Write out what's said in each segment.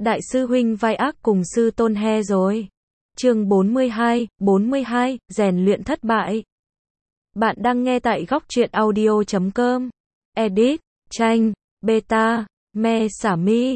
Đại sư huynh vai ác cùng sư tôn he rồi. Chương 42, rèn luyện thất bại. Bạn đang nghe tại góc truyện audio.com. Edit, tranh, beta, me xả mi,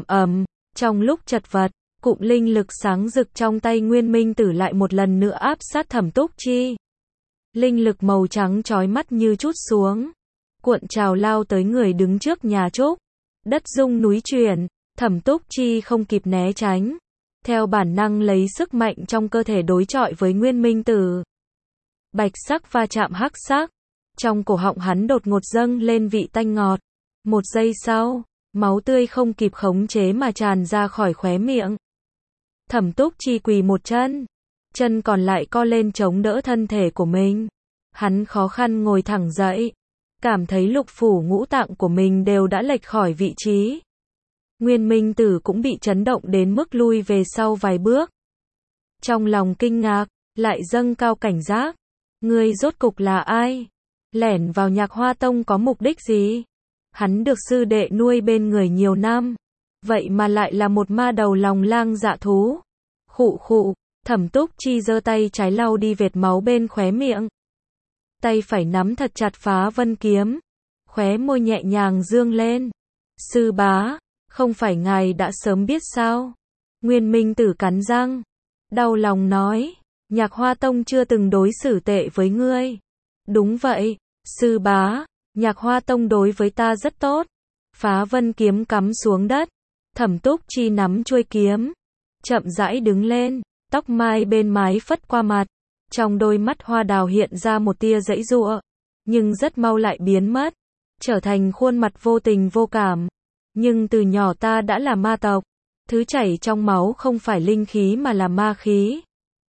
Trong lúc chật vật, cụm linh lực sáng rực trong tay Nguyên Minh Tử lại một lần nữa áp sát Thẩm Túc Chi. Linh lực màu trắng chói mắt như trút xuống, cuộn trào lao tới người đứng trước nhà Trúc. Đất rung núi chuyển, Thẩm Túc Chi không kịp né tránh, theo bản năng lấy sức mạnh trong cơ thể đối chọi với Nguyên Minh Tử. Bạch sắc va chạm hắc sắc, trong cổ họng hắn đột ngột dâng lên vị tanh ngọt. Một giây sau, máu tươi không kịp khống chế mà tràn ra khỏi khóe miệng. Thẩm Túc Chi quỳ một chân, chân còn lại co lên chống đỡ thân thể của mình. Hắn khó khăn ngồi thẳng dậy, cảm thấy lục phủ ngũ tạng của mình đều đã lệch khỏi vị trí. Nguyên Minh Tử cũng bị chấn động đến mức lui về sau vài bước. Trong lòng kinh ngạc, lại dâng cao cảnh giác. Ngươi rốt cục là ai? Lẻn vào Nhạc Hoa Tông có mục đích gì? Hắn được sư đệ nuôi bên người nhiều năm, vậy mà lại là một ma đầu lòng lang dạ thú. Khụ khụ, Thẩm Túc Chi giơ tay trái lau đi vệt máu bên khóe miệng. Tay phải nắm thật chặt Phá Vân kiếm, khóe môi nhẹ nhàng dương lên. Sư bá, không phải ngài đã sớm biết sao? Nguyên Minh Tử cắn răng, đau lòng nói, Nhạc Hoa Tông chưa từng đối xử tệ với ngươi. Đúng vậy, sư bá, Nhạc Hoa Tông đối với ta rất tốt. Phá Vân kiếm cắm xuống đất, Thẩm Túc Chi nắm chuôi kiếm, chậm rãi đứng lên, tóc mai bên mái phất qua mặt. Trong đôi mắt hoa đào hiện ra một tia giãy giụa, nhưng rất mau lại biến mất, trở thành khuôn mặt vô tình vô cảm. Nhưng từ nhỏ ta đã là ma tộc, thứ chảy trong máu không phải linh khí mà là ma khí.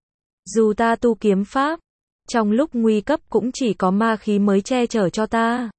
Dù ta tu kiếm pháp, trong lúc nguy cấp cũng chỉ có ma khí mới che chở cho ta.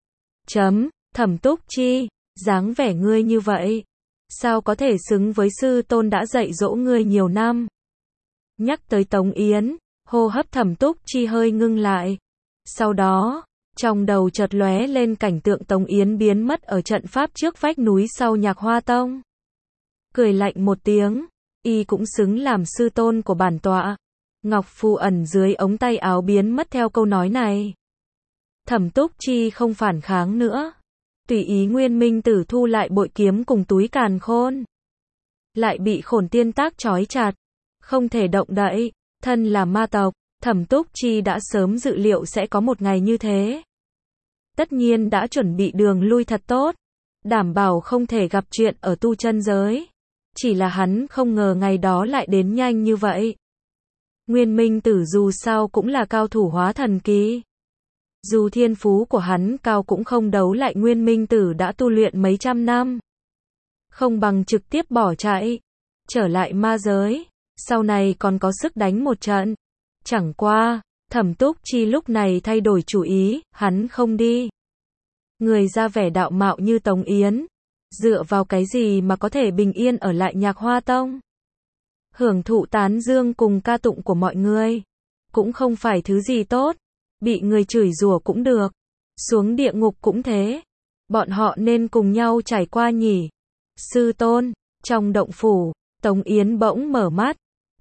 Thẩm Túc Chi, dáng vẻ ngươi như vậy, sao có thể xứng với sư tôn đã dạy dỗ ngươi nhiều năm? Nhắc tới Tống Yến, hô hấp Thẩm Túc Chi hơi ngưng lại. Sau đó, trong đầu chợt lóe lên cảnh tượng Tống Yến biến mất ở trận pháp trước vách núi sau Nhạc Hoa Tông. Cười lạnh một tiếng, y cũng xứng làm sư tôn của bản tọa. Ngọc phù ẩn dưới ống tay áo biến mất theo câu nói này. Thẩm Túc Chi không phản kháng nữa, tùy ý Nguyên Minh Tử thu lại bội kiếm cùng túi càn khôn. Lại bị Khổn Tiên Tác trói chặt, không thể động đậy. Thân là ma tộc, Thẩm Túc Chi đã sớm dự liệu sẽ có một ngày như thế. Tất nhiên đã chuẩn bị đường lui thật tốt, đảm bảo không thể gặp chuyện ở tu chân giới. Chỉ là hắn không ngờ ngày đó lại đến nhanh như vậy. Nguyên Minh Tử dù sao cũng là cao thủ hóa thần kỳ. Dù thiên phú của hắn cao cũng không đấu lại Nguyên Minh Tử đã tu luyện mấy trăm năm. Không bằng trực tiếp bỏ chạy, trở lại ma giới, sau này còn có sức đánh một trận. Chẳng qua, Thẩm Túc Chi lúc này thay đổi chủ ý, hắn không đi. Người ra vẻ đạo mạo như Tống Yến, dựa vào cái gì mà có thể bình yên ở lại Nhạc Hoa Tông? Hưởng thụ tán dương cùng ca tụng của mọi người, cũng không phải thứ gì tốt. Bị người chửi rủa cũng được, xuống địa ngục cũng thế. Bọn họ nên cùng nhau trải qua nhỉ? Sư tôn, trong động phủ, Tống Yến bỗng mở mắt.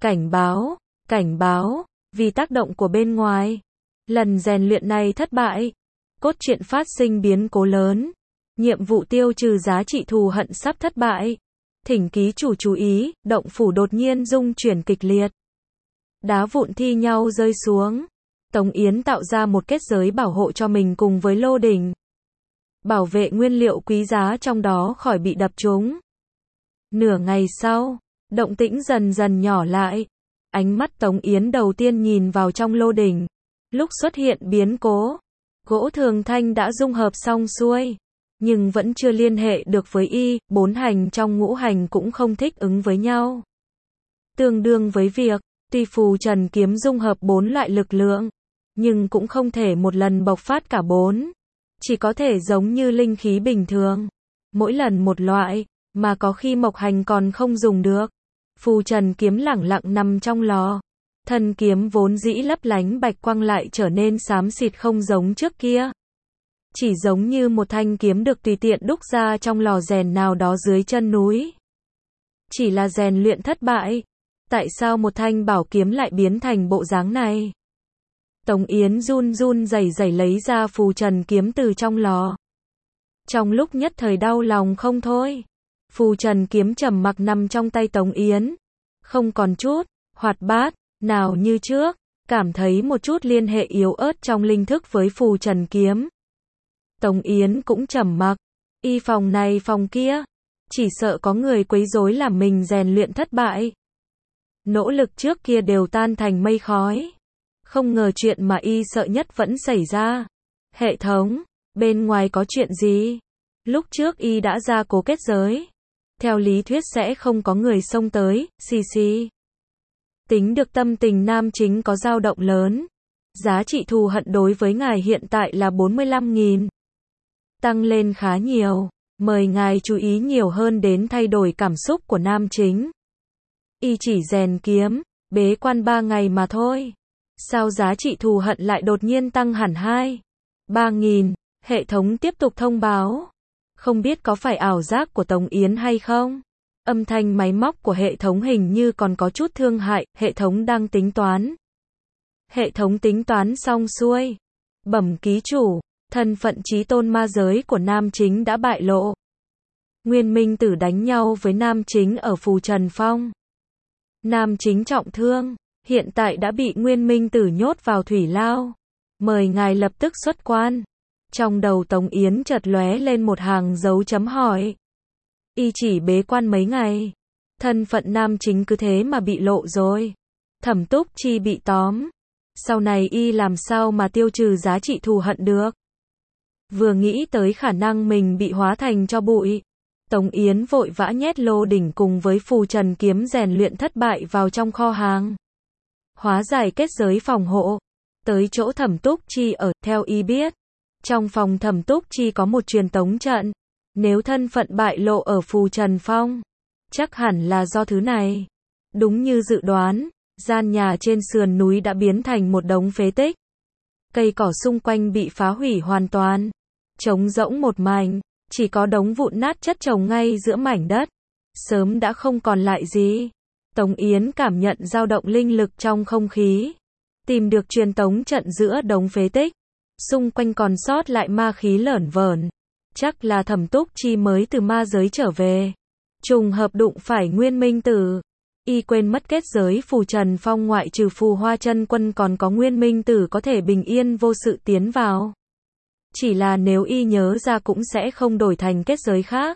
Cảnh báo, vì tác động của bên ngoài. Lần rèn luyện này thất bại. Cốt truyện phát sinh biến cố lớn. Nhiệm vụ tiêu trừ giá trị thù hận sắp thất bại. Thỉnh ký chủ chú ý, động phủ đột nhiên rung chuyển kịch liệt. Đá vụn thi nhau rơi xuống. Tống Yến tạo ra một kết giới bảo hộ cho mình cùng với lô đỉnh. Bảo vệ nguyên liệu quý giá trong đó khỏi bị đập trúng. Nửa ngày sau, động tĩnh dần dần nhỏ lại. Ánh mắt Tống Yến đầu tiên nhìn vào trong lô đỉnh. Lúc xuất hiện biến cố, gỗ thường thanh đã dung hợp xong xuôi, nhưng vẫn chưa liên hệ được với y, 4 hành trong ngũ hành cũng không thích ứng với nhau. Tương đương với việc, tuy phù trần kiếm dung hợp 4 loại lực lượng, nhưng cũng không thể một lần bộc phát cả 4. Chỉ có thể giống như linh khí bình thường, mỗi lần một loại, mà có khi mộc hành còn không dùng được. Phù trần kiếm lẳng lặng nằm trong lò. Thân kiếm vốn dĩ lấp lánh bạch quang lại trở nên xám xịt không giống trước kia. Chỉ giống như một thanh kiếm được tùy tiện đúc ra trong lò rèn nào đó dưới chân núi. Chỉ là rèn luyện thất bại. Tại sao một thanh bảo kiếm lại biến thành bộ dáng này? Tống Yến run run rẩy rẩy lấy ra phù trần kiếm từ trong lò. Trong lúc nhất thời đau lòng không thôi. Phù trần kiếm trầm mặc nằm trong tay Tống Yến. Không còn chút hoạt bát nào như trước. Cảm thấy một chút liên hệ yếu ớt trong linh thức với phù trần kiếm. Tống Yến cũng trầm mặc. Y phòng này phòng kia. Chỉ sợ có người quấy rối làm mình rèn luyện thất bại. Nỗ lực trước kia đều tan thành mây khói. Không ngờ chuyện mà y sợ nhất vẫn xảy ra. Hệ thống, bên ngoài có chuyện gì? Lúc trước y đã ra cố kết giới. Theo lý thuyết sẽ không có người xông tới, xì. Tính được tâm tình nam chính có dao động lớn. Giá trị thù hận đối với ngài hiện tại là 45.000. Tăng lên khá nhiều. Mời ngài chú ý nhiều hơn đến thay đổi cảm xúc của nam chính. Y chỉ rèn kiếm, bế quan 3 ngày mà thôi. Sao giá trị thù hận lại đột nhiên tăng hẳn 3.000, hệ thống tiếp tục thông báo. Không biết có phải ảo giác của Tống Yến hay không? Âm thanh máy móc của hệ thống hình như còn có chút thương hại, hệ thống đang tính toán. Hệ thống tính toán xong xuôi. Bẩm ký chủ, thân phận chí tôn ma giới của nam chính đã bại lộ. Nguyên Minh Tử đánh nhau với nam chính ở Phù Trần Phong. Nam chính trọng thương, hiện tại đã bị Nguyên Minh Tử nhốt vào thủy lao. Mời ngài lập tức xuất quan. Trong đầu Tống Yến chợt lóe lên một hàng dấu chấm hỏi. Y chỉ bế quan mấy ngày. Thân phận nam chính cứ thế mà bị lộ rồi. Thẩm Túc Chi bị tóm. Sau này y làm sao mà tiêu trừ giá trị thù hận được. Vừa nghĩ tới khả năng mình bị hóa thành tro bụi. Tống Yến vội vã nhét lô đỉnh cùng với phù trần kiếm rèn luyện thất bại vào trong kho hàng. Hóa giải kết giới phòng hộ. Tới chỗ Thẩm Túc Chi ở, theo y biết. Trong phòng Thẩm Túc Chi có một truyền tống trận. Nếu thân phận bại lộ ở Phù Trần Phong, chắc hẳn là do thứ này. Đúng như dự đoán, gian nhà trên sườn núi đã biến thành một đống phế tích. Cây cỏ xung quanh bị phá hủy hoàn toàn. Trống rỗng một mảnh, chỉ có đống vụn nát chất chồng ngay giữa mảnh đất. Sớm đã không còn lại gì. Tống Yến cảm nhận dao động linh lực trong không khí. Tìm được truyền tống trận giữa đống phế tích. Xung quanh còn sót lại ma khí lởn vởn. Chắc là Thẩm Túc Chi mới từ ma giới trở về. Trùng hợp đụng phải Nguyên Minh Tử. Y quên mất kết giới Phù Trần Phong ngoại trừ Phù Hoa Chân Quân còn có Nguyên Minh Tử có thể bình yên vô sự tiến vào. Chỉ là nếu y nhớ ra cũng sẽ không đổi thành kết giới khác.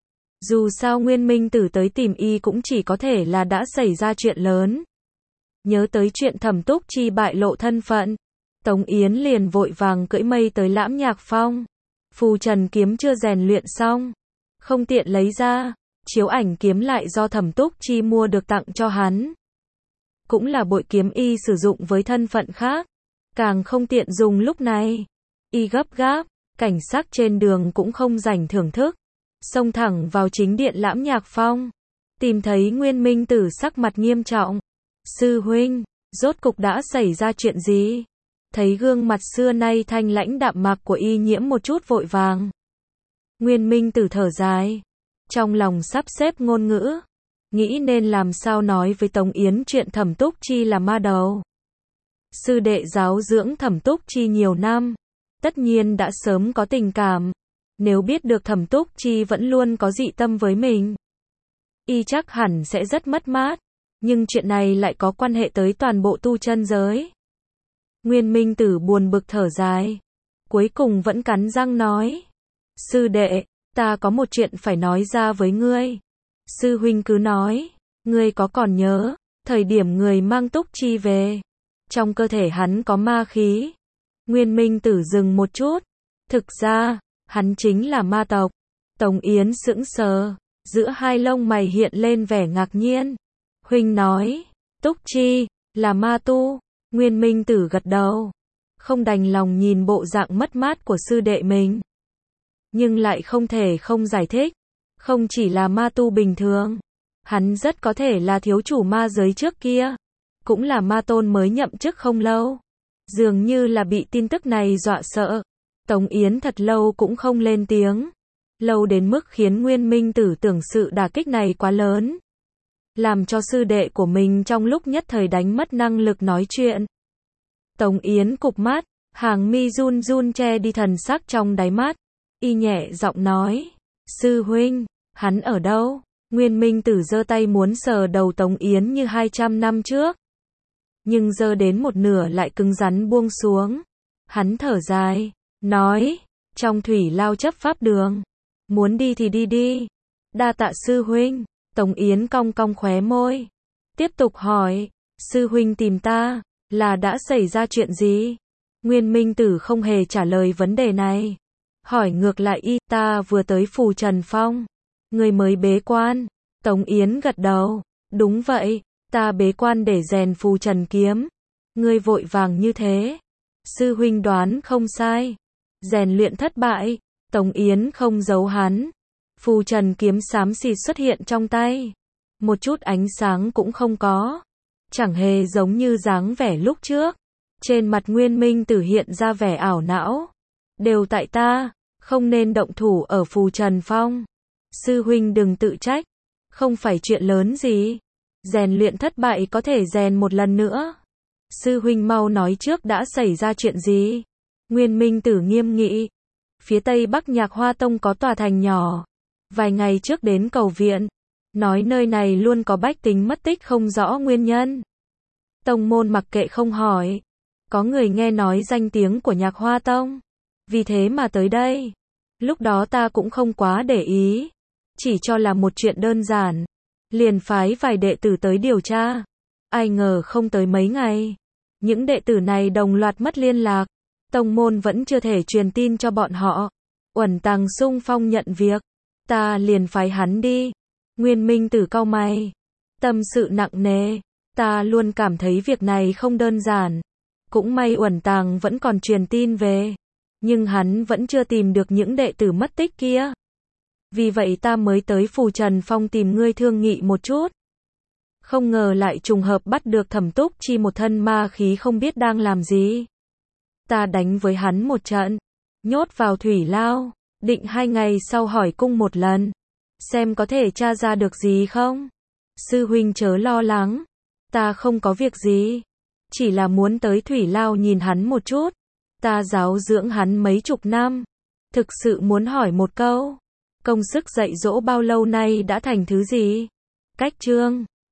Dù sao Nguyên Minh Tử tới tìm y cũng chỉ có thể là đã xảy ra chuyện lớn. Nhớ tới chuyện Thẩm Túc Chi bại lộ thân phận. Tống Yến liền vội vàng cưỡi mây tới Lãm Nhạc Phong. Phù trần kiếm chưa rèn luyện xong. Không tiện lấy ra. Chiếu ảnh kiếm lại do Thẩm Túc Chi mua được tặng cho hắn. Cũng là bội kiếm y sử dụng với thân phận khác. Càng không tiện dùng lúc này. Y gấp gáp. Cảnh sắc trên đường cũng không rảnh thưởng thức. Xông thẳng vào chính điện Lãm Nhạc Phong. Tìm thấy Nguyên Minh Tử sắc mặt nghiêm trọng. Sư huynh, rốt cục đã xảy ra chuyện gì? Thấy gương mặt xưa nay thanh lãnh đạm mạc của y nhiễm một chút vội vàng. Nguyên Minh Tử thở dài. Trong lòng sắp xếp ngôn ngữ. Nghĩ nên làm sao nói với Tống Yến chuyện Thẩm Túc Chi là ma đầu. Sư đệ giáo dưỡng Thẩm Túc Chi nhiều năm. Tất nhiên đã sớm có tình cảm. Nếu biết được Thẩm Túc Chi vẫn luôn có dị tâm với mình. Y chắc hẳn sẽ rất mất mát. Nhưng chuyện này lại có quan hệ tới toàn bộ tu chân giới. Nguyên Minh Tử buồn bực thở dài. Cuối cùng vẫn cắn răng nói. Sư đệ, ta có một chuyện phải nói ra với ngươi. Sư huynh cứ nói. Ngươi có còn nhớ, thời điểm người mang Túc Chi về. Trong cơ thể hắn có ma khí. Nguyên Minh Tử dừng một chút. Thực ra, hắn chính là ma tộc. Tống Yến sững sờ. Giữa hai lông mày hiện lên vẻ ngạc nhiên. Huynh nói, Túc Chi, là ma tu. Nguyên Minh Tử gật đầu. Không đành lòng nhìn bộ dạng mất mát của sư đệ mình. Nhưng lại không thể không giải thích. Không chỉ là ma tu bình thường. Hắn rất có thể là thiếu chủ ma giới trước kia. Cũng là ma tôn mới nhậm chức không lâu. Dường như là bị tin tức này dọa sợ. Tống Yến thật lâu cũng không lên tiếng. Lâu đến mức khiến Nguyên Minh Tử tưởng sự đả kích này quá lớn. làm cho sư đệ của mình trong lúc nhất thời đánh mất năng lực nói chuyện. Tống Yến cụp mắt, hàng mi run run che đi thần sắc trong đáy mắt, y nhẹ giọng nói, sư huynh, hắn ở đâu? Nguyên Minh Tử giơ tay muốn sờ đầu Tống Yến như 200 năm trước. Nhưng giơ đến một nửa lại cứng rắn buông xuống. Hắn thở dài, nói, trong thủy lao chấp pháp đường. Muốn đi thì đi đi. Đa tạ sư huynh. Tống Yến cong cong khóe môi. Tiếp tục hỏi, sư huynh tìm ta, là đã xảy ra chuyện gì? Nguyên Minh Tử không hề trả lời vấn đề này. Hỏi ngược lại y, ta vừa tới Phù Trần Phong. Người mới bế quan. Tống Yến gật đầu. Đúng vậy, ta bế quan để rèn Phù Trần kiếm. Ngươi vội vàng như thế. Sư huynh đoán không sai. Rèn luyện thất bại. Tống Yến không giấu hắn. Phù Trần kiếm xám xịt xuất hiện trong tay. Một chút ánh sáng cũng không có. Chẳng hề giống như dáng vẻ lúc trước. Trên mặt Nguyên Minh Tử hiện ra vẻ ảo não. Đều tại ta, không nên động thủ ở Phù Trần Phong. Sư huynh đừng tự trách. Không phải chuyện lớn gì. Rèn luyện thất bại có thể rèn một lần nữa. Sư huynh mau nói trước đã xảy ra chuyện gì. Nguyên Minh Tử nghiêm nghị. Phía tây bắc Nhạc Hoa Tông có tòa thành nhỏ. Vài ngày trước đến cầu viện. Nói nơi này luôn có bách tính mất tích không rõ nguyên nhân. Tông môn mặc kệ không hỏi. Có người nghe nói danh tiếng của Nhạc Hoa Tông. Vì thế mà tới đây. Lúc đó ta cũng không quá để ý. Chỉ cho là một chuyện đơn giản. Liền phái vài đệ tử tới điều tra. Ai ngờ không tới mấy ngày. Những đệ tử này đồng loạt mất liên lạc. Tông môn vẫn chưa thể truyền tin cho bọn họ. Uẩn Tàng xung phong nhận việc. Ta liền phái hắn đi. Nguyên Minh Tử cau mày. Tâm sự nặng nề. Ta luôn cảm thấy việc này không đơn giản. Cũng may Uẩn Tàng vẫn còn truyền tin về. Nhưng hắn vẫn chưa tìm được những đệ tử mất tích kia. Vì vậy ta mới tới Phù Trần Phong tìm ngươi thương nghị một chút. Không ngờ lại trùng hợp bắt được Thẩm Túc Chi một thân ma khí không biết đang làm gì. Ta đánh với hắn một trận. Nhốt vào thủy lao. Định 2 ngày sau hỏi cung một lần. Xem có thể tra ra được gì không. Sư huynh chớ lo lắng. Ta không có việc gì. Chỉ là muốn tới thủy lao nhìn hắn một chút. Ta giáo dưỡng hắn mấy chục năm. Thực sự muốn hỏi một câu. Công sức dạy dỗ bao lâu nay đã thành thứ gì? Cách chương